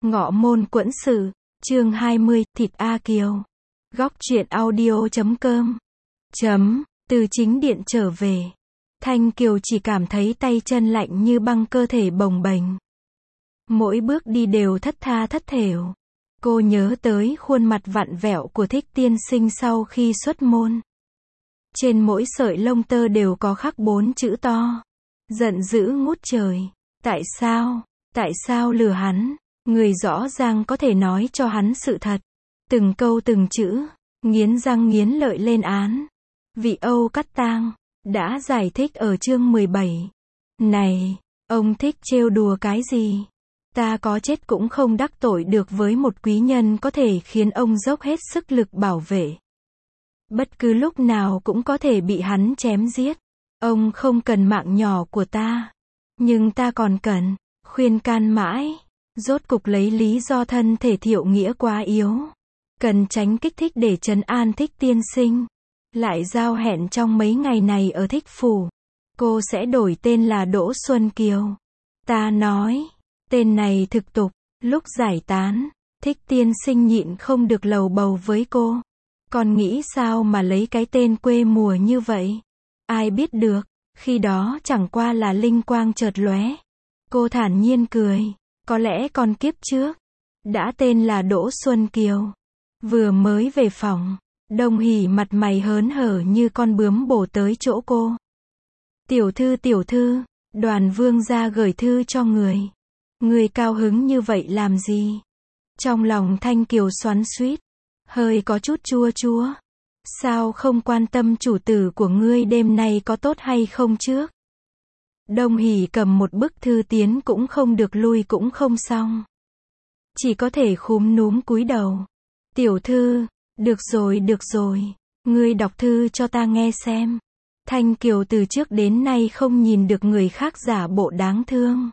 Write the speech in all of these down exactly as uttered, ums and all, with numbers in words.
Ngọ môn quẫn sự, chương hai mươi, thịt A Kiều. Góc truyện audio chấm com. Chấm, từ chính điện trở về. Thanh Kiều chỉ cảm thấy tay chân lạnh như băng, cơ thể bồng bềnh. Mỗi bước đi đều thất tha thất thểu. Cô nhớ tới khuôn mặt vặn vẹo của Thích tiên sinh sau khi xuất môn. Trên mỗi sợi lông tơ đều có khắc bốn chữ to. Giận dữ ngút trời. Tại sao? Tại sao lừa hắn? Người rõ ràng có thể nói cho hắn sự thật. Từng câu từng chữ, nghiến răng nghiến lợi lên án. Vị Âu Cát Tang đã giải thích ở chương mười bảy. Này, ông thích trêu đùa cái gì? Ta có chết cũng không đắc tội được với một quý nhân có thể khiến ông dốc hết sức lực bảo vệ. Bất cứ lúc nào cũng có thể bị hắn chém giết. Ông không cần mạng nhỏ của ta, nhưng ta còn cần. Khuyên can mãi, rốt cục lấy lý do thân thể Thiệu Nghĩa quá yếu, cần tránh kích thích để trấn an Thích tiên sinh. Lại giao hẹn trong mấy ngày này ở Thích phủ, cô sẽ đổi tên là Đỗ Xuân Kiều. Ta nói, tên này thực tục. Lúc giải tán, Thích tiên sinh nhịn không được lầu bầu với cô. Còn nghĩ sao mà lấy cái tên quê mùa như vậy? Ai biết được, khi đó chẳng qua là linh quang chợt lóe. Cô thản nhiên cười, có lẽ còn kiếp trước đã tên là Đỗ Xuân Kiều. Vừa mới về phòng, Đồng Hỷ mặt mày hớn hở như con bướm bổ tới chỗ cô. Tiểu thư tiểu thư, Đoàn vương gia gửi thư cho người. Người cao hứng như vậy làm gì? Trong lòng Thanh Kiều xoắn xuýt, hơi có chút chua chua. Sao không quan tâm chủ tử của ngươi đêm nay có tốt hay không trước? Đồng Hỷ cầm một bức thư tiến cũng không được, lui cũng không xong. Chỉ có thể khúm núm cúi đầu. Tiểu thư, được rồi được rồi, ngươi đọc thư cho ta nghe xem. Thanh Kiều từ trước đến nay không nhìn được người khác giả bộ đáng thương.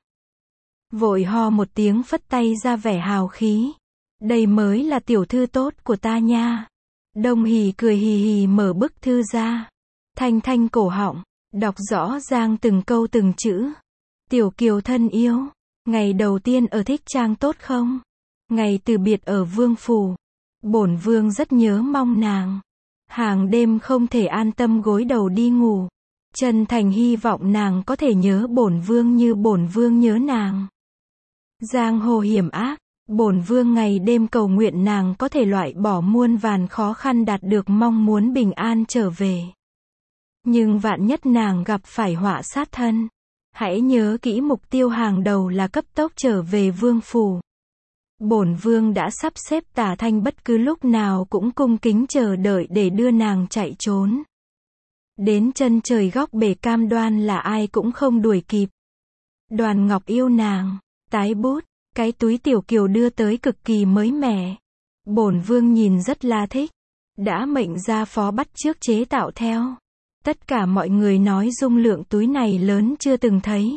Vội ho một tiếng phất tay ra vẻ hào khí. Đây mới là tiểu thư tốt của ta nha. Đồng Hỷ cười hì hì mở bức thư ra. Thanh thanh cổ họng, đọc rõ ràng từng câu từng chữ. Tiểu Kiều thân yêu, ngày đầu tiên ở Thích Trang tốt không? Ngày từ biệt ở vương phủ, bổn vương rất nhớ mong nàng. Hàng đêm không thể an tâm gối đầu đi ngủ. Chân thành hy vọng nàng có thể nhớ bổn vương như bổn vương nhớ nàng. Giang hồ hiểm ác, bổn vương ngày đêm cầu nguyện nàng có thể loại bỏ muôn vàn khó khăn, đạt được mong muốn bình an trở về. Nhưng vạn nhất nàng gặp phải họa sát thân, hãy nhớ kỹ mục tiêu hàng đầu là cấp tốc trở về vương phủ. Bổn vương đã sắp xếp Tả Thanh bất cứ lúc nào cũng cung kính chờ đợi để đưa nàng chạy trốn. Đến chân trời góc bể, cam đoan là ai cũng không đuổi kịp. Đoàn Ngọc yêu nàng. Tái bút, cái túi Tiểu Kiều đưa tới cực kỳ mới mẻ. Bổn vương nhìn rất là thích. Đã mệnh gia phó bắt chước chế tạo theo. Tất cả mọi người nói dung lượng túi này lớn chưa từng thấy.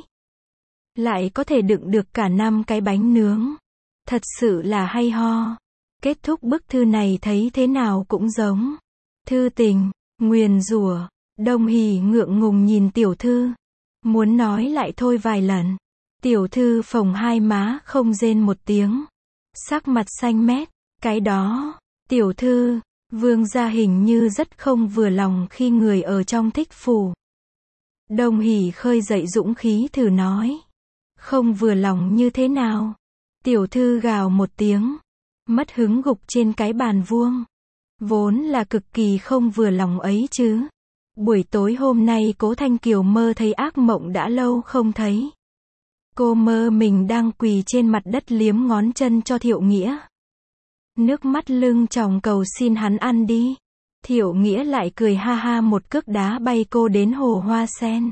Lại có thể đựng được cả năm cái bánh nướng. Thật sự là hay ho. Kết thúc bức thư này thấy thế nào cũng giống thư tình, nguyền rủa. Đồng Hỷ ngượng ngùng nhìn tiểu thư, muốn nói lại thôi vài lần. Tiểu thư phồng hai má không rên một tiếng, sắc mặt xanh mét. Cái đó, tiểu thư, vương gia hình như rất không vừa lòng khi người ở trong Thích phủ. Đồng Hỷ khơi dậy dũng khí thử nói. Không vừa lòng như thế nào? Tiểu thư gào một tiếng, mất hứng gục trên cái bàn vuông. Vốn là cực kỳ không vừa lòng ấy chứ. Buổi tối hôm nay Cố Thanh Kiều mơ thấy ác mộng đã lâu không thấy. Cô mơ mình đang quỳ trên mặt đất liếm ngón chân cho Thiệu Nghĩa. Nước mắt lưng tròng cầu xin hắn ăn đi. Thiệu Nghĩa lại cười ha ha, một cước đá bay cô đến hồ hoa sen.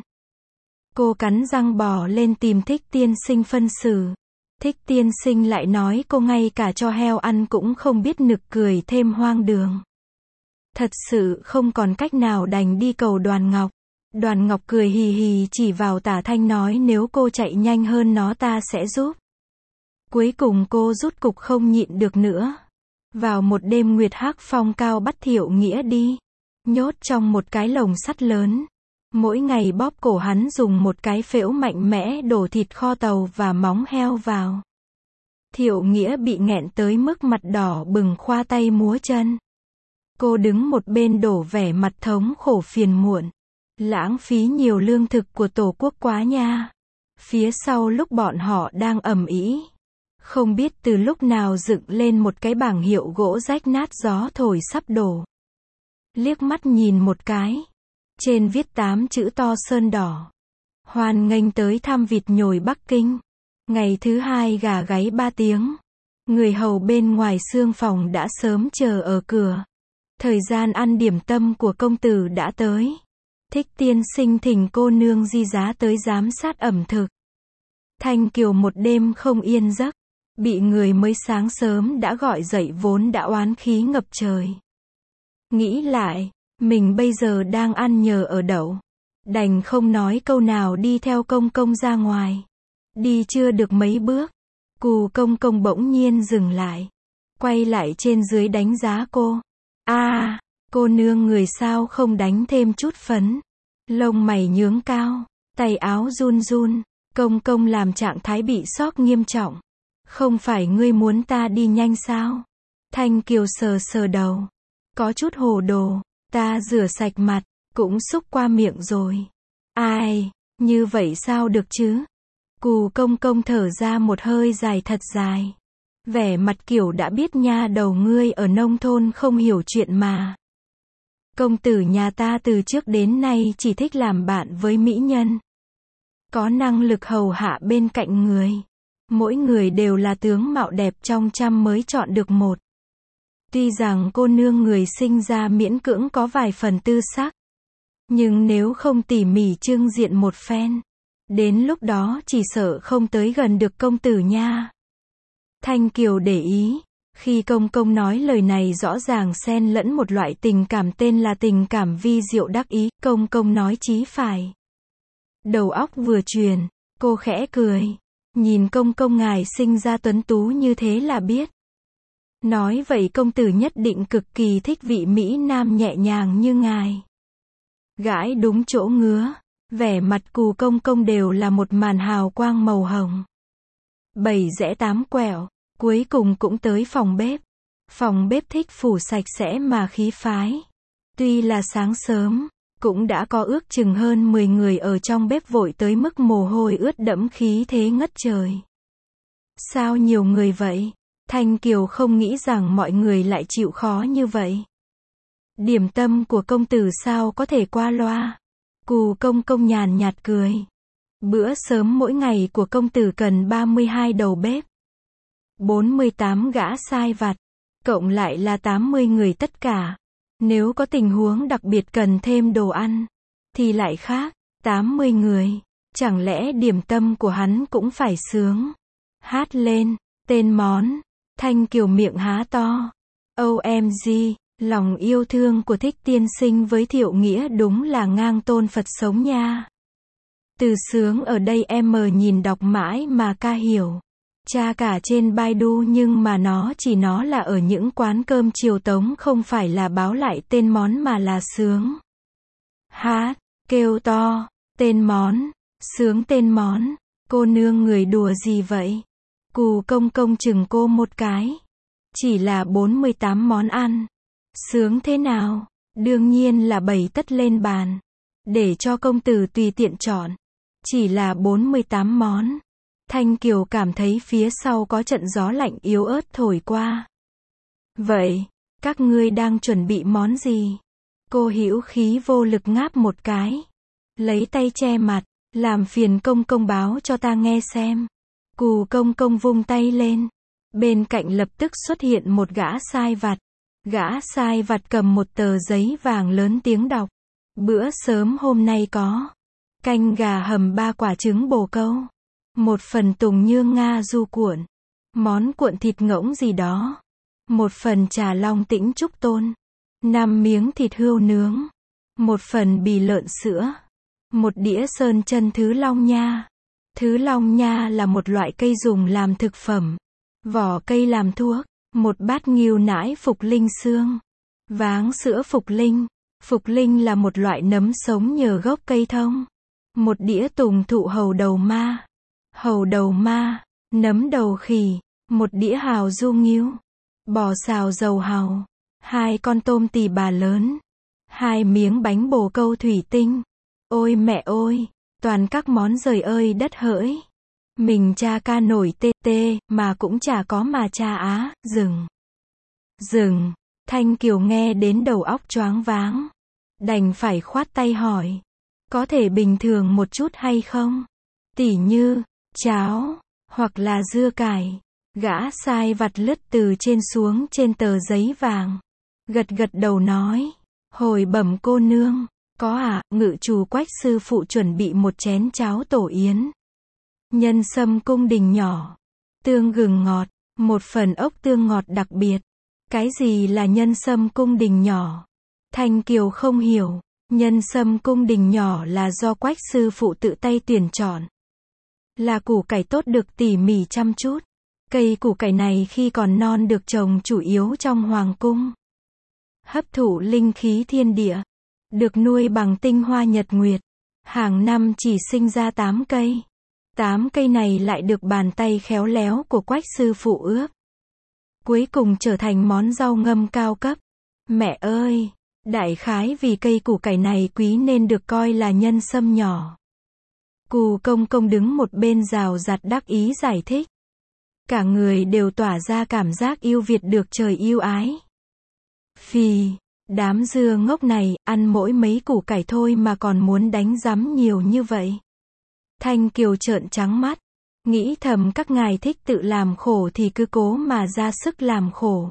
Cô cắn răng bò lên tìm Thích tiên sinh phân xử. Thích tiên sinh lại nói cô ngay cả cho heo ăn cũng không biết, nực cười thêm hoang đường. Thật sự không còn cách nào đành đi cầu Đoàn Ngọc. Đoàn Ngọc cười hì hì chỉ vào Tả Thanh nói nếu cô chạy nhanh hơn nó ta sẽ giúp. Cuối cùng cô rút cục không nhịn được nữa. Vào một đêm nguyệt hắc phong cao bắt Thiệu Nghĩa đi. Nhốt trong một cái lồng sắt lớn. Mỗi ngày bóp cổ hắn, dùng một cái phễu mạnh mẽ đổ thịt kho tàu và móng heo vào. Thiệu Nghĩa bị nghẹn tới mức mặt đỏ bừng khoa tay múa chân. Cô đứng một bên đổ vẻ mặt thống khổ phiền muộn. Lãng phí nhiều lương thực của Tổ quốc quá nha. Phía sau lúc bọn họ đang ầm ĩ, không biết từ lúc nào dựng lên một cái bảng hiệu gỗ rách nát gió thổi sắp đổ. Liếc mắt nhìn một cái, trên viết tám chữ to sơn đỏ. Hoan nghênh tới thăm vịt nhồi Bắc Kinh. Ngày thứ hai gà gáy ba tiếng. Người hầu bên ngoài xương phòng đã sớm chờ ở cửa. Thời gian ăn điểm tâm của công tử đã tới. Thích tiên sinh thỉnh cô nương Di giá tới giám sát ẩm thực. Thanh Kiều một đêm không yên giấc. Bị người mới sáng sớm đã gọi dậy vốn đã oán khí ngập trời. Nghĩ lại, mình bây giờ đang ăn nhờ ở đậu. Đành không nói câu nào đi theo công công ra ngoài. Đi chưa được mấy bước, Cù công công bỗng nhiên dừng lại. Quay lại trên dưới đánh giá cô. a à, cô nương người sao không đánh thêm chút phấn. Lông mày nhướng cao, tay áo run run. Công công làm trạng thái bị sốc nghiêm trọng. Không phải ngươi muốn ta đi nhanh sao? Thanh Kiều sờ sờ đầu. Có chút hồ đồ, ta rửa sạch mặt, cũng xúc qua miệng rồi. Ai, như vậy sao được chứ? Cù công công thở ra một hơi dài thật dài. Vẻ mặt kiểu đã biết nha đầu ngươi ở nông thôn không hiểu chuyện mà. Công tử nhà ta từ trước đến nay chỉ thích làm bạn với mỹ nhân. Có năng lực hầu hạ bên cạnh người. Mỗi người đều là tướng mạo đẹp trong trăm mới chọn được một. Tuy rằng cô nương người sinh ra miễn cưỡng có vài phần tư sắc. Nhưng nếu không tỉ mỉ trưng diện một phen, đến lúc đó chỉ sợ không tới gần được công tử nha. Thanh Kiều để ý, khi công công nói lời này rõ ràng xen lẫn một loại tình cảm tên là tình cảm vi diệu đắc ý, công công nói chí phải. Đầu óc vừa truyền, cô khẽ cười, nhìn công công ngài sinh ra tuấn tú như thế là biết. Nói vậy công tử nhất định cực kỳ thích vị mỹ nam nhẹ nhàng như ngài. Gãi đúng chỗ ngứa, vẻ mặt Cù công công đều là một màn hào quang màu hồng. Bảy rẽ tám quẹo, cuối cùng cũng tới phòng bếp. Phòng bếp thích phủ sạch sẽ mà khí phái. Tuy là sáng sớm, cũng đã có ước chừng hơn mười người ở trong bếp vội tới mức mồ hôi ướt đẫm khí thế ngất trời. Sao nhiều người vậy? Thanh Kiều không nghĩ rằng mọi người lại chịu khó như vậy. Điểm tâm của công tử sao có thể qua loa? Cù công công nhàn nhạt cười. Bữa sớm mỗi ngày của công tử cần ba mươi hai đầu bếp. bốn mươi tám gã sai vặt. Cộng lại là tám mươi người tất cả. Nếu có tình huống đặc biệt cần thêm đồ ăn, thì lại khác. tám mươi người. Chẳng lẽ điểm tâm của hắn cũng phải sướng? Hát lên. Tên món. Thanh Kiều miệng há to. ô em giê, lòng yêu thương của Thích tiên sinh với Thiệu Nghĩa đúng là ngang tôn Phật sống nha. Từ sướng ở đây em mờ nhìn đọc mãi mà ca hiểu. Tra cả trên Baidu nhưng mà nó chỉ nó là ở những quán cơm chiều tống không phải là báo lại tên món mà là sướng. Hát, kêu to, tên món, sướng tên món, cô nương người đùa gì vậy? Cù công công chừng cô một cái. Chỉ là bốn mươi tám món ăn. Sướng thế nào? Đương nhiên là bày tất lên bàn. Để cho công tử tùy tiện chọn. Chỉ là bốn mươi tám món. Thanh Kiều cảm thấy phía sau có trận gió lạnh yếu ớt thổi qua. Vậy, các ngươi đang chuẩn bị món gì? Cô hữu khí vô lực ngáp một cái. Lấy tay che mặt, làm phiền công công báo cho ta nghe xem. Cù công công vung tay lên. Bên cạnh lập tức xuất hiện một gã sai vặt. Gã sai vặt cầm một tờ giấy vàng lớn tiếng đọc. Bữa sớm hôm nay có canh gà hầm ba quả trứng bồ câu. Một phần tùng nhương Nga du cuộn. Món cuộn thịt ngỗng gì đó. Một phần trà long tĩnh trúc tôn. Năm miếng thịt hươu nướng. Một phần bì lợn sữa. Một đĩa sơn chân thứ long nha. Thứ long nha là một loại cây dùng làm thực phẩm. Vỏ cây làm thuốc. Một bát nghêu nãi phục linh xương. Váng sữa phục linh. Phục linh là một loại nấm sống nhờ gốc cây thông. Một đĩa tùng thụ hầu đầu ma. Hầu đầu ma, nấm đầu khỉ, một đĩa hào du nghiêu, bò xào dầu hào, hai con tôm tì bà lớn, hai miếng bánh bồ câu thủy tinh. Ôi mẹ ơi, toàn các món giời ơi đất hỡi. Mình cha ca nổi tê tê, mà cũng chả có mà cha á, dừng. Dừng, Thanh Kiều nghe đến đầu óc choáng váng. Đành phải khoát tay hỏi. Có thể bình thường một chút hay không? Tỉ như, cháo, hoặc là dưa cải. Gã sai vặt lướt từ trên xuống trên tờ giấy vàng. Gật gật đầu nói. Hồi bẩm cô nương. Có ạ, à, ngự trù Quách sư phụ chuẩn bị một chén cháo tổ yến. Nhân sâm cung đình nhỏ. Tương gừng ngọt. Một phần ốc tương ngọt đặc biệt. Cái gì là nhân sâm cung đình nhỏ? Thanh Kiều không hiểu. Nhân sâm cung đình nhỏ là do Quách sư phụ tự tay tuyển chọn. Là củ cải tốt được tỉ mỉ chăm chút. Cây củ cải này khi còn non được trồng chủ yếu trong hoàng cung. Hấp thụ linh khí thiên địa. Được nuôi bằng tinh hoa nhật nguyệt. Hàng năm chỉ sinh ra tám cây. tám cây này lại được bàn tay khéo léo của Quách sư phụ ướp. Cuối cùng trở thành món rau ngâm cao cấp. Mẹ ơi! Đại khái vì cây củ cải này quý nên được coi là nhân sâm nhỏ. Cù công công đứng một bên rào rạt đắc ý giải thích. Cả người đều tỏa ra cảm giác yêu Việt được trời yêu ái. Phì, đám dưa ngốc này, ăn mỗi mấy củ cải thôi mà còn muốn đánh rắm nhiều như vậy. Thanh Kiều trợn trắng mắt. Nghĩ thầm các ngài thích tự làm khổ thì cứ cố mà ra sức làm khổ.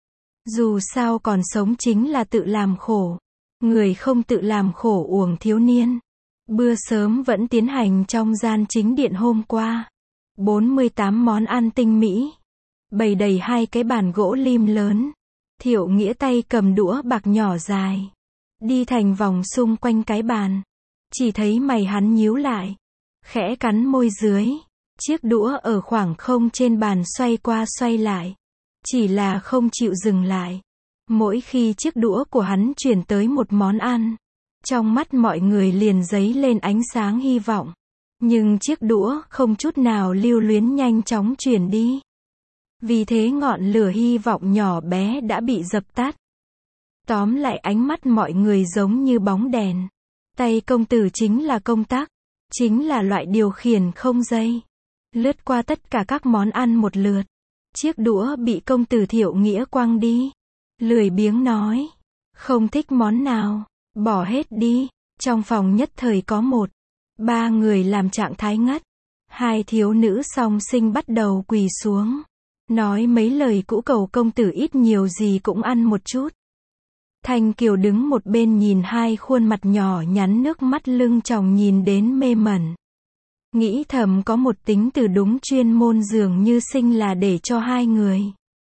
Dù sao còn sống chính là tự làm khổ. Người không tự làm khổ uổng thiếu niên. Bữa sớm vẫn tiến hành trong gian chính điện hôm qua. bốn mươi tám món ăn tinh mỹ. Bày đầy hai cái bàn gỗ lim lớn. Thiệu Nghĩa tay cầm đũa bạc nhỏ dài. Đi thành vòng xung quanh cái bàn. Chỉ thấy mày hắn nhíu lại. Khẽ cắn môi dưới. Chiếc đũa ở khoảng không trên bàn xoay qua xoay lại. Chỉ là không chịu dừng lại. Mỗi khi chiếc đũa của hắn chuyển tới một món ăn, trong mắt mọi người liền dấy lên ánh sáng hy vọng. Nhưng chiếc đũa không chút nào lưu luyến nhanh chóng chuyển đi. Vì thế ngọn lửa hy vọng nhỏ bé đã bị dập tắt. Tóm lại ánh mắt mọi người giống như bóng đèn. Tay công tử chính là công tắc, chính là loại điều khiển không dây. Lướt qua tất cả các món ăn một lượt. Chiếc đũa bị công tử Thiệu Nghĩa quăng đi. Lười biếng nói. Không thích món nào, bỏ hết đi. Trong phòng nhất thời có một, ba người làm trạng thái ngất. Hai thiếu nữ song sinh bắt đầu quỳ xuống. Nói mấy lời cũ cầu công tử ít nhiều gì cũng ăn một chút. Thanh Kiều đứng một bên nhìn hai khuôn mặt nhỏ nhắn nước mắt lưng tròng nhìn đến mê mẩn. Nghĩ thầm có một tính từ đúng chuyên môn dường như sinh là để cho hai người.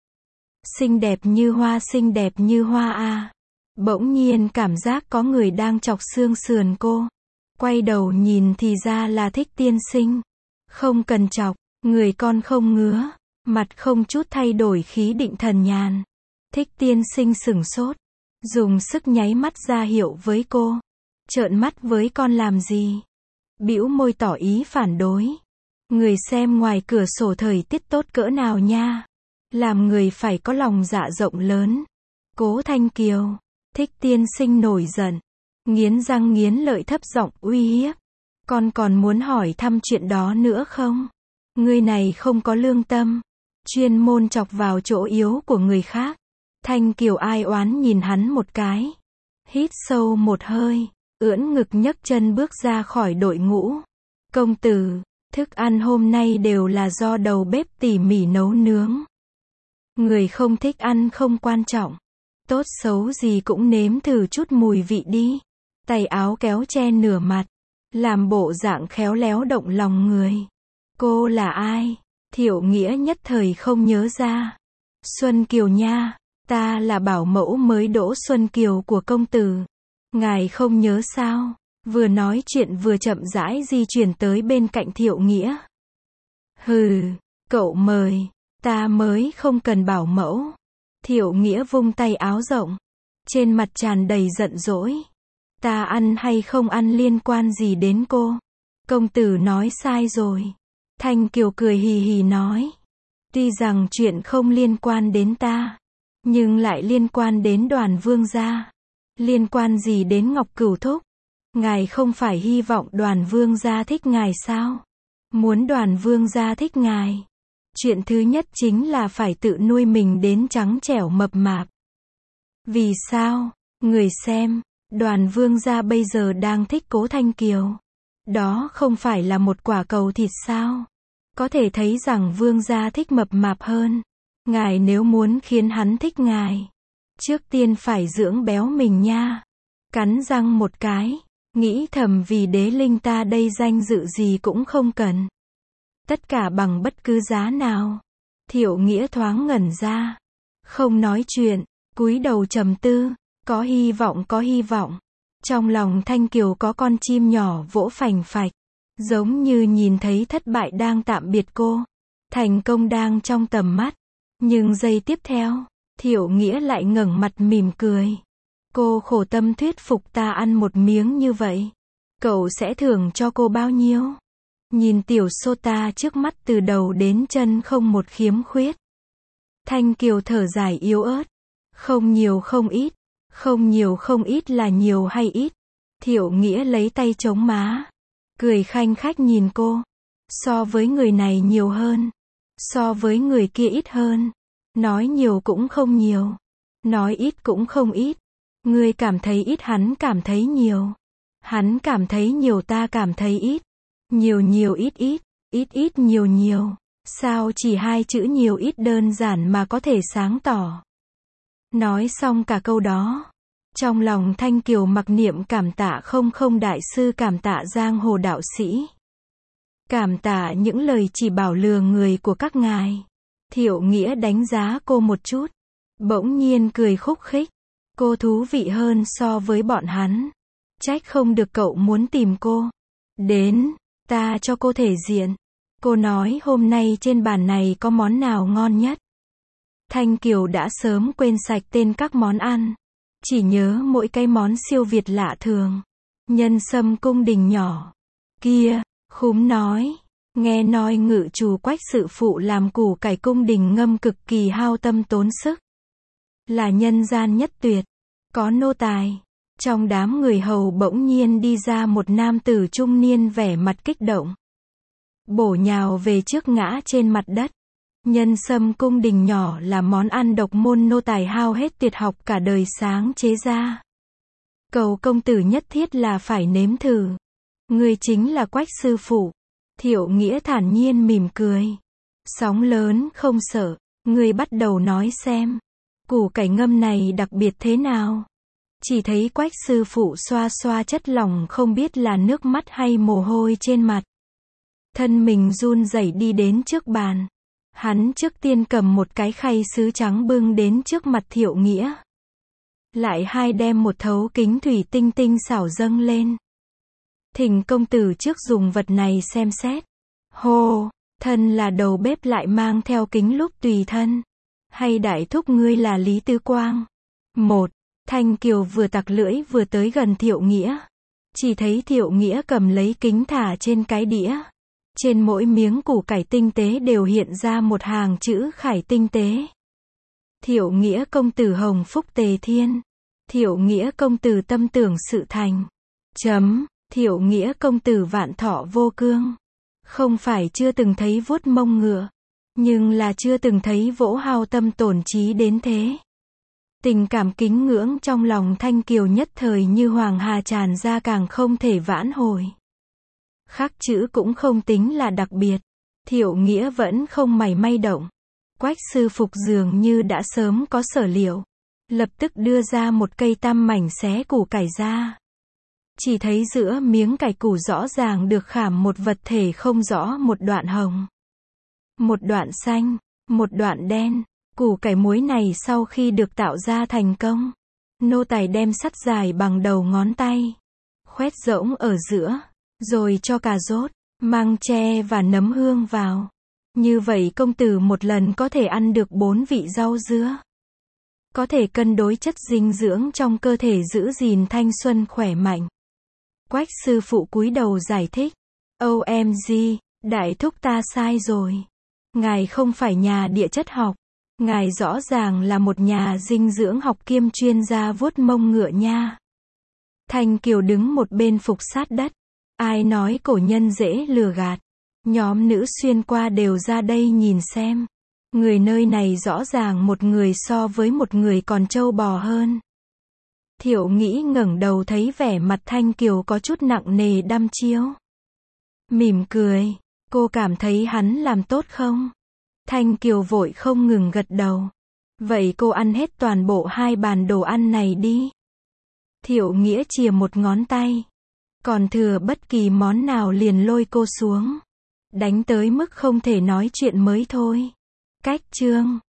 Xinh đẹp như hoa xinh đẹp như hoa a. Bỗng nhiên cảm giác có người đang chọc xương sườn cô. Quay đầu nhìn thì ra là Thích tiên sinh. Không cần chọc, người con không ngứa. Mặt không chút thay đổi khí định thần nhàn. Thích tiên sinh sửng sốt. Dùng sức nháy mắt ra hiệu với cô. Trợn mắt với con làm gì? Bĩu môi tỏ ý phản đối. Người xem ngoài cửa sổ thời tiết tốt cỡ nào nha. Làm người phải có lòng dạ rộng lớn. Cố Thanh Kiều. Thích tiên sinh nổi giận. Nghiến răng nghiến lợi thấp giọng uy hiếp. Con còn muốn hỏi thăm chuyện đó nữa không? Người này không có lương tâm. Chuyên môn chọc vào chỗ yếu của người khác. Thanh Kiều ai oán nhìn hắn một cái. Hít sâu một hơi. Ưỡn ngực nhấc chân bước ra khỏi đội ngũ. Công tử, thức ăn hôm nay đều là do đầu bếp tỉ mỉ nấu nướng. Người không thích ăn không quan trọng. Tốt xấu gì cũng nếm thử chút mùi vị đi. Tay áo kéo che nửa mặt. Làm bộ dạng khéo léo động lòng người. Cô là ai? Thiệu Nghĩa nhất thời không nhớ ra. Xuân Kiều nha. Ta là bảo mẫu mới đỗ Xuân Kiều của công tử. Ngài không nhớ sao? Vừa nói chuyện vừa chậm rãi di chuyển tới bên cạnh Thiệu Nghĩa. Hừ, cậu mời. Ta mới không cần bảo mẫu. Thiệu Nghĩa vung tay áo rộng. Trên mặt tràn đầy giận dỗi. Ta ăn hay không ăn liên quan gì đến cô? Công tử nói sai rồi. Thanh Kiều cười hì hì nói. Tuy rằng chuyện không liên quan đến ta, nhưng lại liên quan đến Đoàn vương gia. Liên quan gì đến Ngọc Cửu thúc? Ngài không phải hy vọng Đoàn vương gia thích ngài sao? Muốn Đoàn vương gia thích ngài, chuyện thứ nhất chính là phải tự nuôi mình đến trắng trẻo mập mạp. Vì sao? Người xem, Đoàn vương gia bây giờ đang thích Cố Thanh Kiều. Đó không phải là một quả cầu thịt sao? Có thể thấy rằng vương gia thích mập mạp hơn. Ngài nếu muốn khiến hắn thích ngài, trước tiên phải dưỡng béo mình nha. Cắn răng một cái, nghĩ thầm vì đế linh ta đây danh dự gì cũng không cần. Tất cả bằng bất cứ giá nào. Thiệu Nghĩa thoáng ngẩn ra, không nói chuyện, cúi đầu trầm tư, có hy vọng có hy vọng. Trong lòng Thanh Kiều có con chim nhỏ vỗ phành phạch, giống như nhìn thấy thất bại đang tạm biệt cô, thành công đang trong tầm mắt. Nhưng giây tiếp theo, Thiệu Nghĩa lại ngẩng mặt mỉm cười. Cô khổ tâm thuyết phục ta ăn một miếng như vậy, cậu sẽ thưởng cho cô bao nhiêu? Nhìn tiểu Sota trước mắt từ đầu đến chân không một khiếm khuyết. Thanh Kiều thở dài yếu ớt. Không nhiều không ít, không nhiều không ít là nhiều hay ít? Thiệu Nghĩa lấy tay chống má, cười khanh khách nhìn cô. So với người này nhiều hơn, so với người kia ít hơn. Nói nhiều cũng không nhiều, nói ít cũng không ít. Ngươi cảm thấy ít, hắn cảm thấy nhiều. Hắn cảm thấy nhiều, ta cảm thấy ít. Nhiều nhiều ít ít, ít ít nhiều nhiều. Sao chỉ hai chữ nhiều ít đơn giản mà có thể sáng tỏ. Nói xong cả câu đó, trong lòng Thanh Kiều mặc niệm cảm tạ không không đại sư, cảm tạ giang hồ đạo sĩ, cảm tạ những lời chỉ bảo lừa người của các ngài. Thiệu Nghĩa đánh giá cô một chút, bỗng nhiên cười khúc khích. Cô thú vị hơn so với bọn hắn. Trách không được cậu muốn tìm cô. Đến, ta cho cô thể diện. Cô nói hôm nay trên bàn này có món nào ngon nhất? Thanh Kiều đã sớm quên sạch tên các món ăn, chỉ nhớ mỗi cái món siêu việt lạ thường. Nhân sâm cung đình nhỏ. Kia, Khúm nói, nghe nói ngự trù Quách sự phụ làm củ cải cung đình ngâm cực kỳ hao tâm tốn sức. Là nhân gian nhất tuyệt, có nô tài. Trong đám người hầu bỗng nhiên đi ra một nam tử trung niên vẻ mặt kích động. Bổ nhào về trước ngã trên mặt đất. Nhân sâm cung đình nhỏ là món ăn độc môn nô tài hao hết tuyệt học cả đời sáng chế ra. Cầu công tử nhất thiết là phải nếm thử. Người chính là Quách sư phụ. Thiệu Nghĩa thản nhiên mỉm cười. Sóng lớn không sợ, người bắt đầu nói xem. Củ cải ngâm này đặc biệt thế nào? Chỉ thấy Quách sư phụ xoa xoa chất lỏng không biết là nước mắt hay mồ hôi trên mặt. Thân mình run rẩy đi đến trước bàn. Hắn trước tiên cầm một cái khay sứ trắng bưng đến trước mặt Thiệu Nghĩa. Lại hai đem một thấu kính thủy tinh tinh xảo dâng lên. Thỉnh công tử trước dùng vật này xem xét. Hô, thân là đầu bếp lại mang theo kính lúp tùy thân. Hay đại thúc ngươi là Lý Tứ Quang? Một, Thanh Kiều vừa tặc lưỡi vừa tới gần Thiệu Nghĩa. Chỉ thấy Thiệu Nghĩa cầm lấy kính thả trên cái đĩa. Trên mỗi miếng củ cải tinh tế đều hiện ra một hàng chữ khải tinh tế. Thiệu Nghĩa công tử hồng phúc tề thiên. Thiệu Nghĩa công tử tâm tưởng sự thành. Chấm. Thiệu Nghĩa công tử vạn thọ vô cương. Không phải chưa từng thấy vuốt mông ngựa, nhưng là chưa từng thấy vỗ hao tâm tổn trí đến thế. Tình cảm kính ngưỡng trong lòng Thanh Kiều nhất thời như hoàng hà tràn ra, càng không thể vãn hồi. Khắc chữ cũng không tính là đặc biệt. Thiệu Nghĩa vẫn không mảy may động. Quách sư phục dường như đã sớm có sở liệu, lập tức đưa ra một cây tam mảnh xé củ cải ra. Chỉ thấy giữa miếng cải củ rõ ràng được khảm một vật thể không rõ, một đoạn hồng, một đoạn xanh, một đoạn đen. Củ cải muối này sau khi được tạo ra thành công, nô tài đem sắt dài bằng đầu ngón tay, khoét rỗng ở giữa, rồi cho cà rốt, măng tre và nấm hương vào. Như vậy công tử một lần có thể ăn được bốn vị rau dứa. Có thể cân đối chất dinh dưỡng trong cơ thể, giữ gìn thanh xuân khỏe mạnh. Quách sư phụ cúi đầu giải thích. O M G, đại thúc ta sai rồi. Ngài không phải nhà địa chất học. Ngài rõ ràng là một nhà dinh dưỡng học kiêm chuyên gia vuốt mông ngựa nha. Thanh Kiều đứng một bên phục sát đất. Ai nói cổ nhân dễ lừa gạt. Nhóm nữ xuyên qua đều ra đây nhìn xem. Người nơi này rõ ràng một người so với một người còn trâu bò hơn. Thiệu Nghĩ ngẩng đầu thấy vẻ mặt Thanh Kiều có chút nặng nề đăm chiêu. Mỉm cười. Cô cảm thấy hắn làm tốt không? Thanh Kiều vội không ngừng gật đầu. Vậy cô ăn hết toàn bộ hai bàn đồ ăn này đi. Thiệu Nghĩa chìa một ngón tay. Còn thừa bất kỳ món nào liền lôi cô xuống. Đánh tới mức không thể nói chuyện mới thôi. Cách chương